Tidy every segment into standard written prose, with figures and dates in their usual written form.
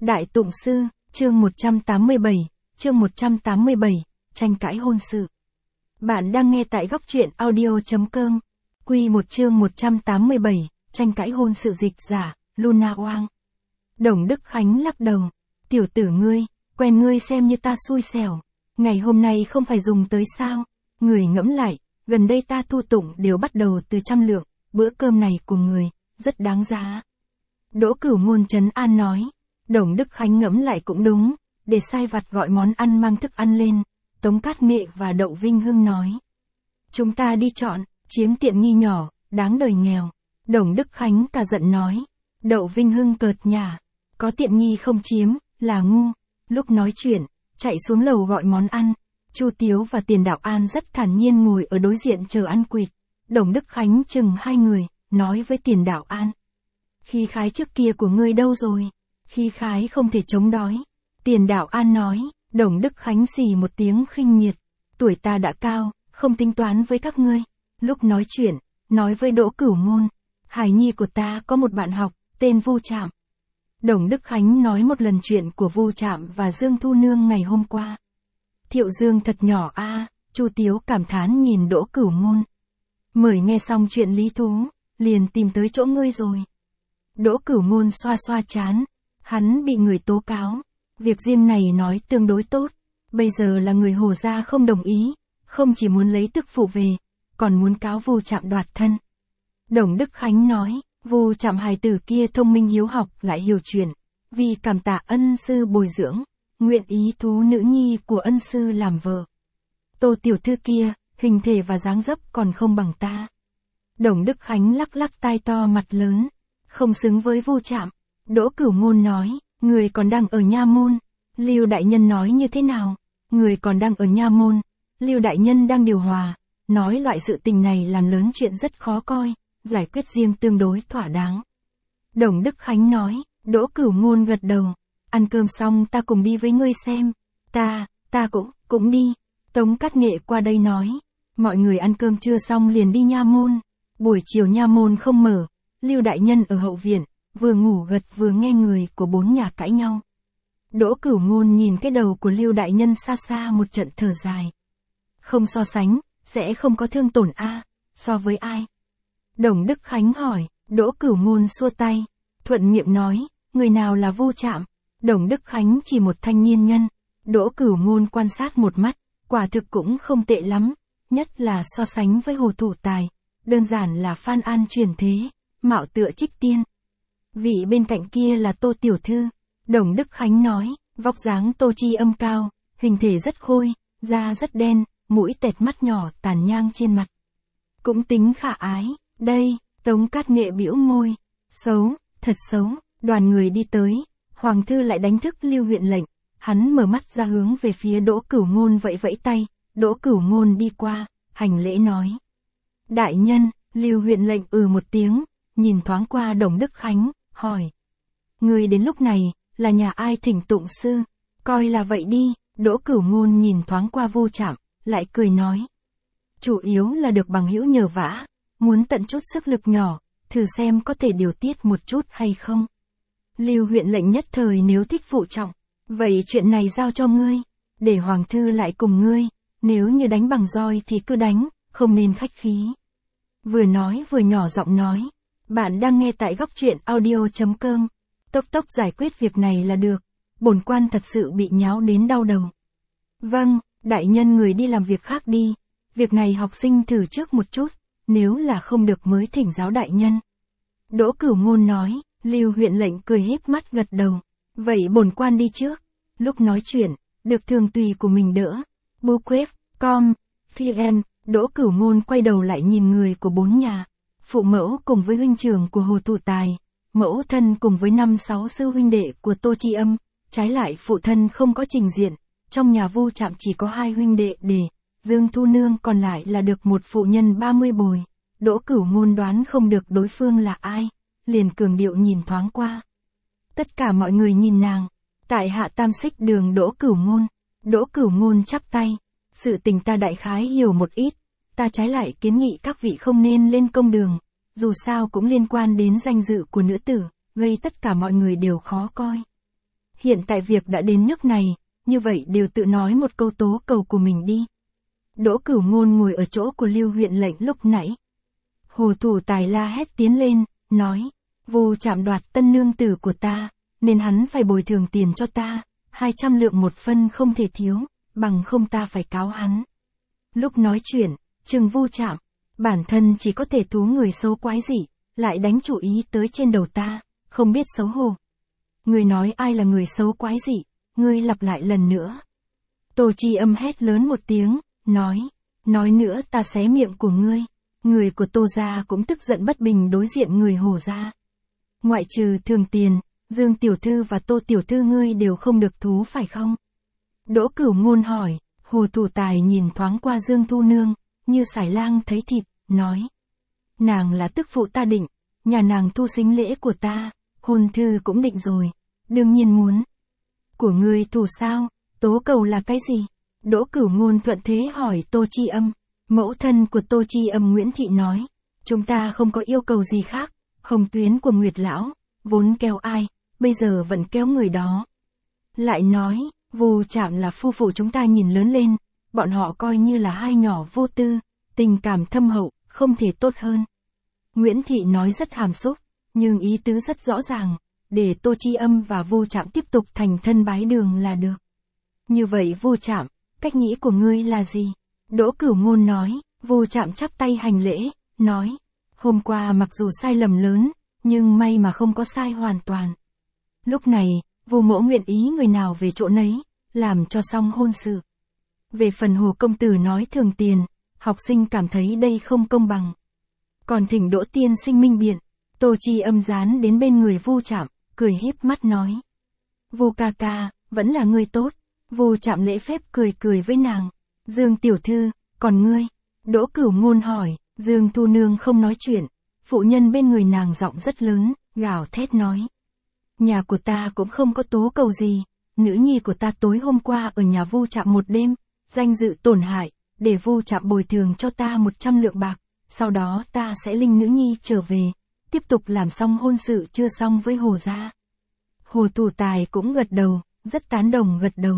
Đại Tụng Sư, chương 187, tranh cãi hôn sự. Bạn đang nghe tại góc truyện audio.com. Quy 1 chương 187, tranh cãi hôn sự, dịch giả, Luna Oang. Đồng Đức Khánh lắc đầu. Tiểu tử ngươi, quen ngươi xem như ta xui xẻo. Ngày hôm nay không phải dùng tới sao? Người ngẫm lại, gần đây ta thu tụng đều bắt đầu từ 100 lượng, bữa cơm này của người, rất đáng giá. Đỗ Cửu Ngôn trấn an nói. Đồng Đức Khánh ngẫm lại cũng đúng, để sai vặt gọi món ăn mang thức ăn lên. Tống Cát Nghệ và Đậu Vinh Hưng nói. Chúng ta đi chọn, chiếm tiện nghi nhỏ, đáng đời nghèo. Đồng Đức Khánh cả giận nói. Đậu Vinh Hưng cợt nhả. Có tiện nghi không chiếm, là ngu. Lúc nói chuyện, chạy xuống lầu gọi món ăn. Chu Tiếu và Tiền Đạo An rất thản nhiên ngồi ở đối diện chờ ăn quỵt. Đồng Đức Khánh chừng hai người, nói với Tiền Đạo An. Khí khái trước kia của ngươi đâu rồi? Khí khái không thể chống đói. Tiền Đạo An nói. Đồng Đức Khánh xì một tiếng khinh miệt. Tuổi ta đã cao, không tính toán với các ngươi. Lúc nói chuyện, nói với Đỗ Cửu Ngôn. Hải nhi của ta có một bạn học, tên Vu Trạm. Đồng Đức Khánh nói một lần chuyện của Vu Trạm và Dương Thu Nương ngày hôm qua. Thiệu Dương thật nhỏ a. Chu Tiếu cảm thán nhìn Đỗ Cửu Ngôn. Mới nghe xong chuyện lý thú, liền tìm tới chỗ ngươi rồi. Đỗ Cửu Ngôn xoa xoa trán. Hắn bị người tố cáo. Việc riêng này nói tương đối tốt. Bây giờ là người Hồ gia không đồng ý. Không chỉ muốn lấy tức phụ về, còn muốn cáo Vu Trạm đoạt thân. Đồng Đức Khánh nói. Vu Trạm hài tử kia thông minh hiếu học lại hiểu chuyện. Vì cảm tạ ân sư bồi dưỡng, nguyện ý thú nữ nhi của ân sư làm vợ. Tô tiểu thư kia, hình thể và dáng dấp còn không bằng ta. Đồng Đức Khánh lắc lắc tai to mặt lớn. Không xứng với Vu Trạm. Đỗ Cửu Ngôn nói. Người còn đang ở nha môn. Lưu đại nhân nói như thế nào? Người còn đang ở nha môn. Lưu đại nhân đang điều hòa. Nói loại sự tình này làm lớn chuyện rất khó coi. Giải quyết riêng tương đối thỏa đáng. Đồng Đức Khánh nói. Đỗ Cửu Ngôn gật đầu. Ăn cơm xong ta cùng đi với ngươi xem. Ta cũng đi. Tống Cát Nghệ qua đây nói. Mọi người ăn cơm trưa xong liền đi nha môn. Buổi chiều nha môn không mở. Lưu đại nhân ở hậu viện, vừa ngủ gật vừa nghe người của bốn nhà cãi nhau. Đỗ Cửu Ngôn nhìn cái đầu của Lưu đại nhân xa xa một trận thở dài. Không so sánh, sẽ không có thương tổn a. So với ai? Đồng Đức Khánh hỏi. Đỗ Cửu Ngôn xua tay, thuận miệng nói, người nào là Vu Trạm? Đồng Đức Khánh chỉ một thanh niên nhân. Đỗ Cửu Ngôn quan sát một mắt, quả thực cũng không tệ lắm, nhất là so sánh với Hồ Thủ Tài, đơn giản là Phan An truyền thế, mạo tựa Trích Tiên. Vị bên cạnh kia là Tô tiểu thư. Đồng Đức Khánh nói, vóc dáng Tô Chi Âm cao, hình thể rất khôi, da rất đen, mũi tẹt mắt nhỏ tàn nhang trên mặt. Cũng tính khả ái. Đây, Tống Cát Nghệ bĩu môi. Xấu, thật xấu. Đoàn người đi tới, Hoàng thư lại đánh thức Lưu huyện lệnh. Hắn mở mắt ra hướng về phía Đỗ Cửu Ngôn vẫy vẫy tay. Đỗ Cửu Ngôn đi qua, hành lễ nói. Đại nhân. Lưu huyện lệnh một tiếng, nhìn thoáng qua Đồng Đức Khánh, hỏi. Người đến lúc này, là nhà ai thỉnh tụng sư? Coi là vậy đi. Đỗ Cửu Ngôn nhìn thoáng qua Vu Trạm, lại cười nói. Chủ yếu là được bằng hữu nhờ vả, muốn tận chút sức lực nhỏ, thử xem có thể điều tiết một chút hay không. Lưu huyện lệnh nhất thời nếu thích phụ trọng, vậy chuyện này giao cho ngươi, để Hoàng thư lại cùng ngươi, nếu như đánh bằng roi thì cứ đánh, không nên khách khí. Vừa nói vừa nhỏ giọng nói. Bạn đang nghe tại góc truyện audio.com. Tốc giải quyết việc này là được. Bổn quan thật sự bị nháo đến đau đầu. Vâng, đại nhân người đi làm việc khác đi. Việc này học sinh thử trước một chút, nếu là không được mới thỉnh giáo đại nhân. Đỗ Cửu Ngôn nói. Lưu huyện lệnh cười híp mắt gật đầu. Vậy bổn quan đi trước. Lúc nói chuyện, được thường tùy của mình đỡ. Buquet.com. Phiên. Đỗ Cửu Ngôn quay đầu lại nhìn người của bốn nhà. Phụ mẫu cùng với huynh trưởng của Hồ Thủ Tài, mẫu thân cùng với 5-6 sư huynh đệ của Tô Chi Âm, trái lại phụ thân không có trình diện, trong nhà Vu Trạm chỉ có 2 huynh đệ để, Dương Thu Nương còn lại là được một phụ nhân 30 bồi. Đỗ Cửu Ngôn đoán không được đối phương là ai, liền cường điệu nhìn thoáng qua. Tất cả mọi người nhìn nàng, tại hạ Tam Xích Đường Đỗ Cửu Ngôn. Đỗ Cửu Ngôn chắp tay, sự tình ta đại khái hiểu một ít. Ta trái lại kiến nghị các vị không nên lên công đường, dù sao cũng liên quan đến danh dự của nữ tử, gây tất cả mọi người đều khó coi. Hiện tại việc đã đến nước này, như vậy đều tự nói một câu tố cầu của mình đi. Đỗ Cửu Ngôn ngồi ở chỗ của Lưu huyện lệnh lúc nãy. Hồ Thủ Tài la hét tiến lên, nói, Vu Trạm đoạt tân nương tử của ta, nên hắn phải bồi thường tiền cho ta, 200 lượng một phân không thể thiếu, bằng không ta phải cáo hắn. Lúc nói chuyện, Trừng Vu Trạm, bản thân chỉ có thể thú người xấu quái dị, lại đánh chủ ý tới trên đầu ta, không biết xấu hổ. Ngươi nói ai là người xấu quái dị, ngươi lặp lại lần nữa. Tô Chi Âm hét lớn một tiếng, nói nữa ta xé miệng của ngươi. Người của Tô gia cũng tức giận bất bình đối diện người Hồ gia. Ngoại trừ Thường Tiền, Dương tiểu thư và Tô tiểu thư ngươi đều không được thú phải không? Đỗ Cửu Ngôn hỏi. Hồ Thủ Tài nhìn thoáng qua Dương Thu Nương, như sải lang thấy thịt, nói. Nàng là tức phụ ta định, nhà nàng thu sính lễ của ta, hôn thư cũng định rồi, đương nhiên muốn. Của ngươi thủ sao, tố cầu là cái gì? Đỗ Cửu Ngôn thuận thế hỏi Tô Chi Âm. Mẫu thân của Tô Chi Âm Nguyễn Thị nói, chúng ta không có yêu cầu gì khác, hồng tuyến của Nguyệt Lão, vốn kéo ai, bây giờ vẫn kéo người đó. Lại nói, Vu Trạm là phu phụ chúng ta nhìn lớn lên, bọn họ coi như là hai nhỏ vô tư, tình cảm thâm hậu, không thể tốt hơn. Nguyễn Thị nói rất hàm xúc, nhưng ý tứ rất rõ ràng, để Tô Chi Âm và Vu Trạm tiếp tục thành thân bái đường là được. Như vậy Vu Trạm, cách nghĩ của ngươi là gì? Đỗ Cửu Ngôn nói. Vu Trạm chắp tay hành lễ, nói, hôm qua mặc dù sai lầm lớn, nhưng may mà không có sai hoàn toàn. Lúc này, Vu mỗ nguyện ý người nào về chỗ nấy, làm cho xong hôn sự. Về phần Hồ công tử nói Thường Tiền, học sinh cảm thấy đây không công bằng. Còn thỉnh Đỗ tiên sinh minh biện. Tô Chi Âm dán đến bên người Vu Trạm, cười híp mắt nói, Vu ca ca, vẫn là người tốt. Vu Trạm lễ phép cười với nàng. Dương tiểu thư, còn ngươi? Đỗ Cửu Ngôn hỏi. Dương Thu Nương không nói chuyện, phụ nhân bên người nàng giọng rất lớn, gào thét nói. Nhà của ta cũng không có tố cầu gì, nữ nhi của ta tối hôm qua ở nhà Vu Trạm một đêm, danh dự tổn hại, để Vu Trạm bồi thường cho ta 100 lượng bạc, sau đó ta sẽ linh nữ nhi trở về, tiếp tục làm xong hôn sự chưa xong với Hồ gia. Hồ Thủ Tài cũng gật đầu, rất tán đồng gật đầu.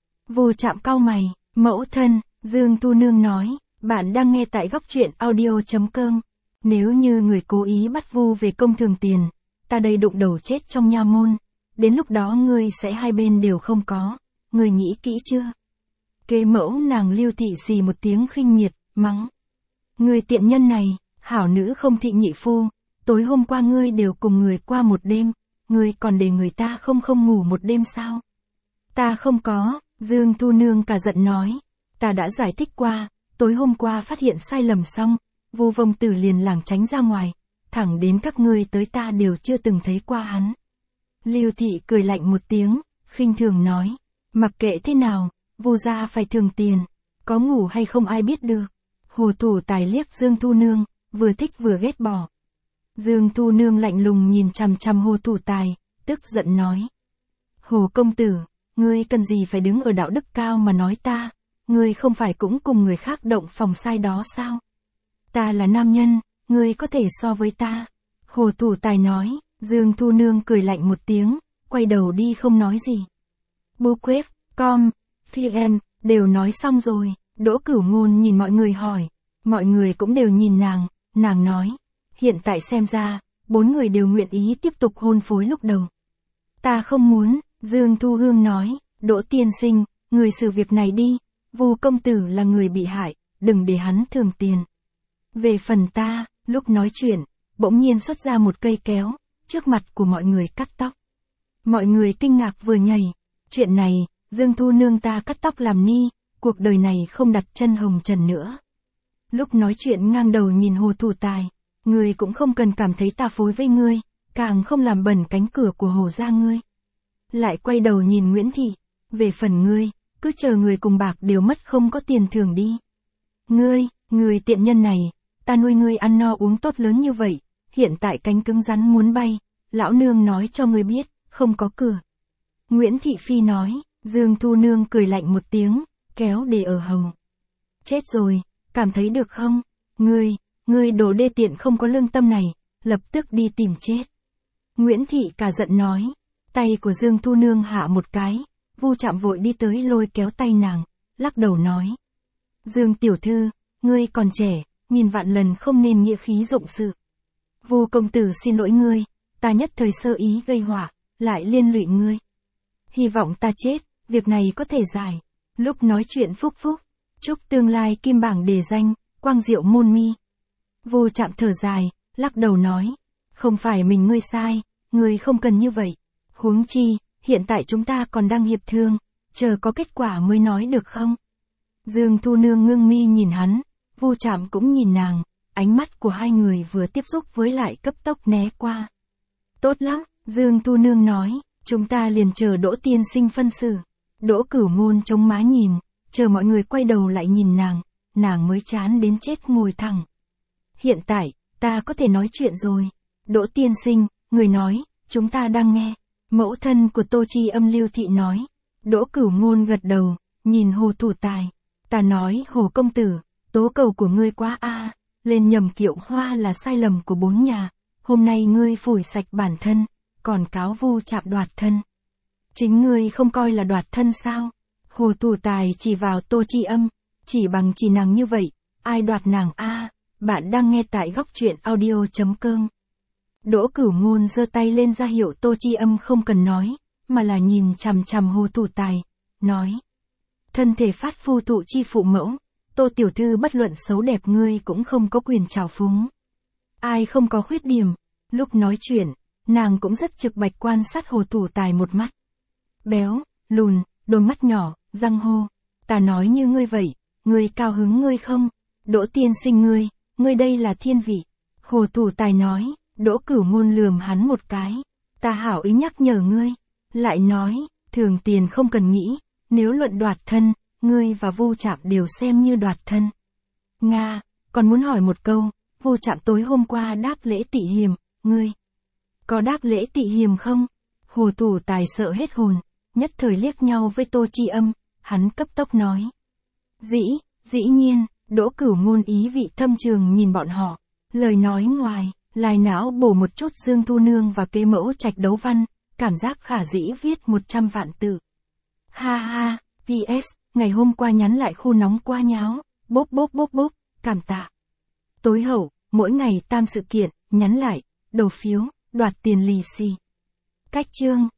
Vu Trạm cau mày, mẫu thân, Dương Thu Nương nói, bạn đang nghe tại góc truyện audio.com. Nếu như người cố ý bắt Vu về công Thường Tiền, ta đây đụng đầu chết trong nha môn, đến lúc đó ngươi sẽ hai bên đều không có, ngươi nghĩ kỹ chưa? Kế mẫu nàng Lưu Thị xì một tiếng khinh miệt, mắng. Ngươi tiện nhân này, hảo nữ không thị nhị phu, tối hôm qua ngươi đều cùng người qua một đêm, ngươi còn để người ta không ngủ một đêm sao? Ta không có, Dương Thu Nương cả giận nói. Ta đã giải thích qua, tối hôm qua phát hiện sai lầm xong, Vu Vông Tử liền lảng tránh ra ngoài, thẳng đến các ngươi tới ta đều chưa từng thấy qua hắn. Lưu Thị cười lạnh một tiếng, khinh thường nói, mặc kệ thế nào, Vu gia phải Thường Tiền, có ngủ hay không ai biết được. Hồ Thủ Tài liếc Dương Thu Nương, vừa thích vừa ghét bỏ. Dương Thu Nương lạnh lùng nhìn chằm chằm Hồ Thủ Tài, tức giận nói. Hồ công tử, ngươi cần gì phải đứng ở đạo đức cao mà nói ta, ngươi không phải cũng cùng người khác động phòng sai đó sao? Ta là nam nhân, ngươi có thể so với ta. Hồ Thủ Tài nói. Dương Thu Nương cười lạnh một tiếng, quay đầu đi không nói gì. Bookquest.com, VN, đều nói xong rồi. Đỗ Cửu Ngôn nhìn mọi người hỏi, mọi người cũng đều nhìn nàng nói, hiện tại xem ra, 4 người đều nguyện ý tiếp tục hôn phối lúc đầu. Ta không muốn, Dương Thu Hương nói, Đỗ tiên sinh, người xử việc này đi, Vu công tử là người bị hại, đừng để hắn Thường Tiền. Về phần ta, lúc nói chuyện, bỗng nhiên xuất ra một cây kéo, trước mặt của mọi người cắt tóc. Mọi người kinh ngạc vừa nhảy, chuyện này, Dương Thu Nương ta cắt tóc làm ni, cuộc đời này không đặt chân hồng trần nữa. Lúc nói chuyện ngang đầu nhìn Hồ Thủ Tài, ngươi cũng không cần cảm thấy ta phối với ngươi, càng không làm bẩn cánh cửa của Hồ gia ngươi. Lại quay đầu nhìn Nguyễn Thị, về phần ngươi, cứ chờ người cùng bạc đều mất không có tiền thưởng đi. Ngươi tiện nhân này, ta nuôi ngươi ăn no uống tốt lớn như vậy, hiện tại cánh cứng rắn muốn bay, lão nương nói cho ngươi biết, không có cửa. Nguyễn Thị Phi nói. Dương Thu Nương cười lạnh một tiếng, kéo để ở hầu. Chết rồi, cảm thấy được không? Ngươi đồ đê tiện không có lương tâm này, lập tức đi tìm chết. Nguyễn Thị cả giận nói, Tay của Dương Thu Nương hạ một cái, Vu Trạm vội đi tới lôi kéo tay nàng, lắc đầu nói. Dương tiểu thư, ngươi còn trẻ, nghìn vạn lần không nên nghĩa khí dụng sự. Vu công tử xin lỗi ngươi, ta nhất thời sơ ý gây họa, lại liên lụy ngươi. Hy vọng ta chết, việc này có thể giải. Lúc nói chuyện phúc phúc, chúc tương lai kim bảng đề danh, quang diệu môn mi. Vu Trạm thở dài, lắc đầu nói. Không phải mình ngươi sai, ngươi không cần như vậy. Huống chi, hiện tại chúng ta còn đang hiệp thương, chờ có kết quả mới nói được không? Dương Thu Nương ngưng mi nhìn hắn, Vu Trạm cũng nhìn nàng, ánh mắt của hai người vừa tiếp xúc với lại cấp tốc né qua. Tốt lắm, Dương Thu Nương nói, chúng ta liền chờ Đỗ tiên sinh phân xử. Đỗ Cửu Ngôn chống má nhìn, chờ mọi người quay đầu lại nhìn nàng mới chán đến chết ngồi thẳng. Hiện tại, ta có thể nói chuyện rồi. Đỗ tiên sinh, người nói, chúng ta đang nghe. Mẫu thân của Tô Chi Âm Lưu Thị nói. Đỗ Cửu Ngôn gật đầu, nhìn Hồ thủ tài. Ta nói Hồ công tử, tố cầu của ngươi quá lên nhầm kiệu hoa là sai lầm của bốn nhà. Hôm nay ngươi phủi sạch bản thân, còn cáo Vu Trạm đoạt thân. Chính ngươi không coi là đoạt thân sao? Hồ thủ tài chỉ vào Tô Chi Âm, chỉ bằng chỉ nàng như vậy, ai đoạt nàng Bạn đang nghe tại góc truyện audio.com. Đỗ Cửu Ngôn giơ tay lên ra hiệu Tô Chi Âm không cần nói, mà là nhìn chằm chằm Hồ thủ tài, nói. Thân thể phát phu thụ chi phụ mẫu, Tô tiểu thư bất luận xấu đẹp ngươi cũng không có quyền trào phúng. Ai không có khuyết điểm, lúc nói chuyện, nàng cũng rất trực bạch quan sát Hồ thủ tài một mắt. Béo, lùn, đôi mắt nhỏ, răng hô. Ta nói như ngươi vậy, ngươi cao hứng ngươi không? Đỗ tiên sinh ngươi đây là thiên vị. Hồ thủ tài nói, Đỗ Cửu Ngôn lườm hắn một cái. Ta hảo ý nhắc nhở ngươi. Lại nói, thường tiền không cần nghĩ, nếu luận đoạt thân, ngươi và Vu Trạm đều xem như đoạt thân. Nga, còn muốn hỏi một câu, Vu Trạm tối hôm qua đáp lễ tỵ hiềm, ngươi có đáp lễ tỵ hiềm không? Hồ thủ tài sợ hết hồn, nhất thời liếc nhau với Tô Chi Âm, hắn cấp tốc nói. Dĩ nhiên, Đỗ Cửu Ngôn ý vị thâm trường nhìn bọn họ, lời nói ngoài, lai não bổ một chút Dương Thu Nương và kế mẫu trạch đấu văn, cảm giác khả dĩ viết 100 vạn tự. Ha ha, PS, ngày hôm qua nhắn lại khu nóng qua nháo, bốp, cảm tạ. Tối hậu, mỗi ngày tam sự kiện, nhắn lại, đầu phiếu, đoạt tiền lì xì. Cách chương.